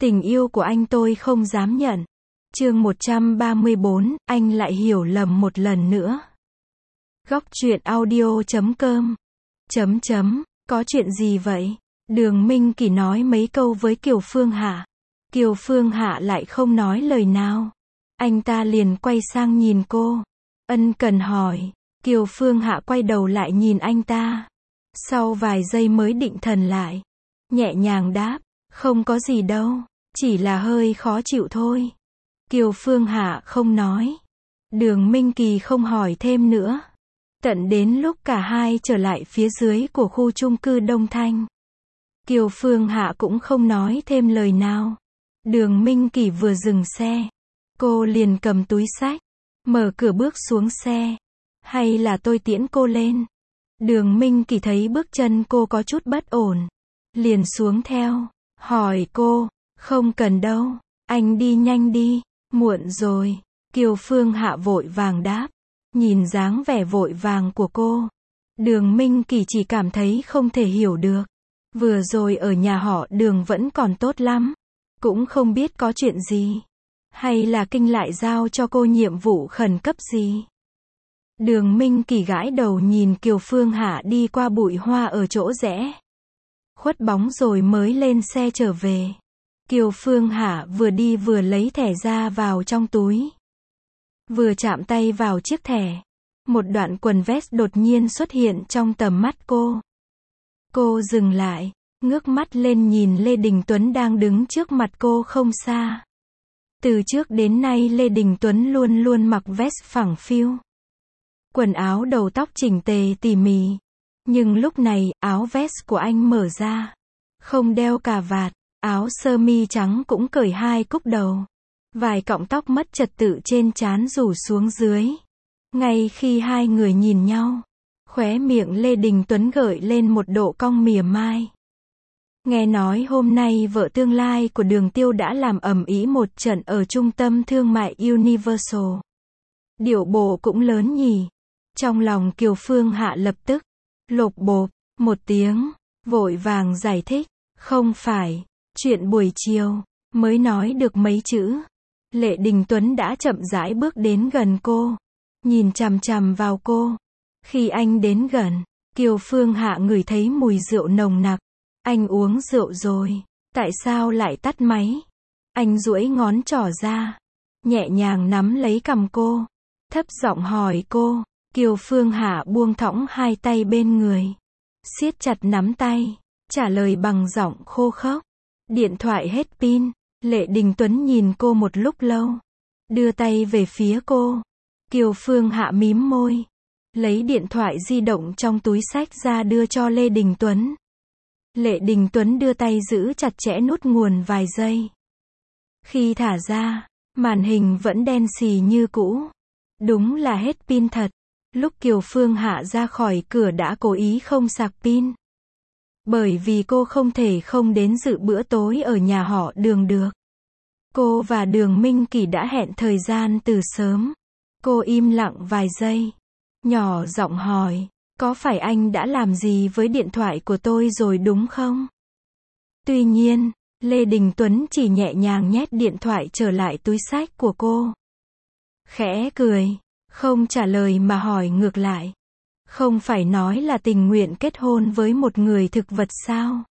Tình yêu của anh tôi không dám nhận. Chương 134, anh lại hiểu lầm một lần nữa. Góc truyện audio.com. Có chuyện gì vậy? Đường Minh Kỳ nói mấy câu với Kiều Phương Hạ. Kiều Phương Hạ lại không nói lời nào. Anh ta liền quay sang nhìn cô. Ân cần hỏi. Kiều Phương Hạ quay đầu lại nhìn anh ta. Sau vài giây mới định thần lại. Nhẹ nhàng đáp. Không có gì đâu. Chỉ là hơi khó chịu thôi. Kiều Phương Hạ không nói. Đường Minh Kỳ không hỏi thêm nữa. Tận đến lúc cả hai trở lại phía dưới của khu chung cư Đông Thanh. Kiều Phương Hạ cũng không nói thêm lời nào. Đường Minh Kỳ vừa dừng xe. Cô liền cầm túi xách. Mở cửa bước xuống xe. Hay là tôi tiễn cô lên? Đường Minh Kỳ thấy bước chân cô có chút bất ổn. Liền xuống theo. Hỏi cô. Không cần đâu. Anh đi nhanh đi. Muộn rồi. Kiều Phương Hạ vội vàng đáp. Nhìn dáng vẻ vội vàng của cô. Đường Minh Kỳ chỉ cảm thấy không thể hiểu được. Vừa rồi ở nhà họ Đường vẫn còn tốt lắm. Cũng không biết có chuyện gì. Hay là Kinh lại giao cho cô nhiệm vụ khẩn cấp gì. Đường Minh Kỳ gãi đầu nhìn Kiều Phương Hạ đi qua bụi hoa ở chỗ rẽ. Khuất bóng rồi mới lên xe trở về. Kiều Phương Hạ vừa đi vừa lấy thẻ ra vào trong túi. Vừa chạm tay vào chiếc thẻ. Một đoạn quần vest đột nhiên xuất hiện trong tầm mắt cô. Cô dừng lại, ngước mắt lên nhìn Lê Đình Tuấn đang đứng trước mặt cô không xa. Từ trước đến nay Lê Đình Tuấn luôn luôn mặc vest phẳng phiu. Quần áo đầu tóc chỉnh tề tỉ mỉ. Nhưng lúc này, áo vest của anh mở ra. Không đeo cà vạt, áo sơ mi trắng cũng cởi hai cúc đầu. Vài cọng tóc mất trật tự trên trán rủ xuống dưới. Ngay khi hai người nhìn nhau, khóe miệng Lê Đình Tuấn gợi lên một độ cong mỉa mai. Nghe nói hôm nay vợ tương lai của Đường Tiêu đã làm ầm ĩ một trận ở trung tâm thương mại Universal. Điệu bộ cũng lớn nhỉ. Trong lòng Kiều Phương Hạ lập tức lộp bộp một tiếng, vội vàng giải thích. Không phải, chuyện buổi chiều, mới nói được mấy chữ. Lê Đình Tuấn đã chậm rãi bước đến gần cô. Nhìn chằm chằm vào cô. Khi anh đến gần, Kiều Phương Hạ ngửi thấy mùi rượu nồng nặc. Anh uống rượu rồi. Tại sao lại tắt máy? Anh duỗi ngón trỏ ra. Nhẹ nhàng nắm lấy cằm cô. Thấp giọng hỏi cô. Kiều Phương Hạ buông thõng hai tay bên người. Siết chặt nắm tay. Trả lời bằng giọng khô khốc. Điện thoại hết pin. Lê Đình Tuấn nhìn cô một lúc lâu. Đưa tay về phía cô. Kiều Phương Hạ mím môi. Lấy điện thoại di động trong túi xách ra đưa cho Lê Đình Tuấn. Lê Đình Tuấn đưa tay giữ chặt chẽ nút nguồn vài giây. Khi thả ra, màn hình vẫn đen xì như cũ. Đúng là hết pin thật. Lúc Kiều Phương Hạ ra khỏi cửa đã cố ý không sạc pin. Bởi vì cô không thể không đến dự bữa tối ở nhà họ Đường được. Cô và Đường Minh Kỳ đã hẹn thời gian từ sớm. Cô im lặng vài giây. Nhỏ giọng hỏi. Có phải anh đã làm gì với điện thoại của tôi rồi đúng không? Tuy nhiên, Lê Đình Tuấn chỉ nhẹ nhàng nhét điện thoại trở lại túi xách của cô. Khẽ cười. Không trả lời mà hỏi ngược lại. Không phải nói là tình nguyện kết hôn với một người thực vật sao?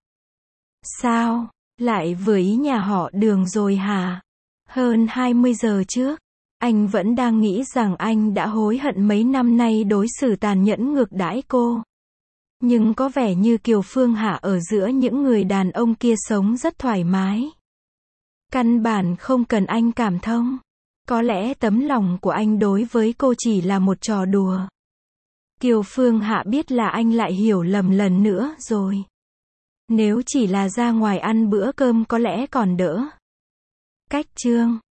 Sao? Lại vừa ý nhà họ Đường rồi hả? Hơn 20 giờ trước, anh vẫn đang nghĩ rằng anh đã hối hận mấy năm nay đối xử tàn nhẫn ngược đãi cô. Nhưng có vẻ như Kiều Phương Hạ ở giữa những người đàn ông kia sống rất thoải mái. Căn bản không cần anh cảm thông. Có lẽ tấm lòng của anh đối với cô chỉ là một trò đùa. Kiều Phương Hạ biết là anh lại hiểu lầm lần nữa rồi. Nếu chỉ là ra ngoài ăn bữa cơm có lẽ còn đỡ. Cách chương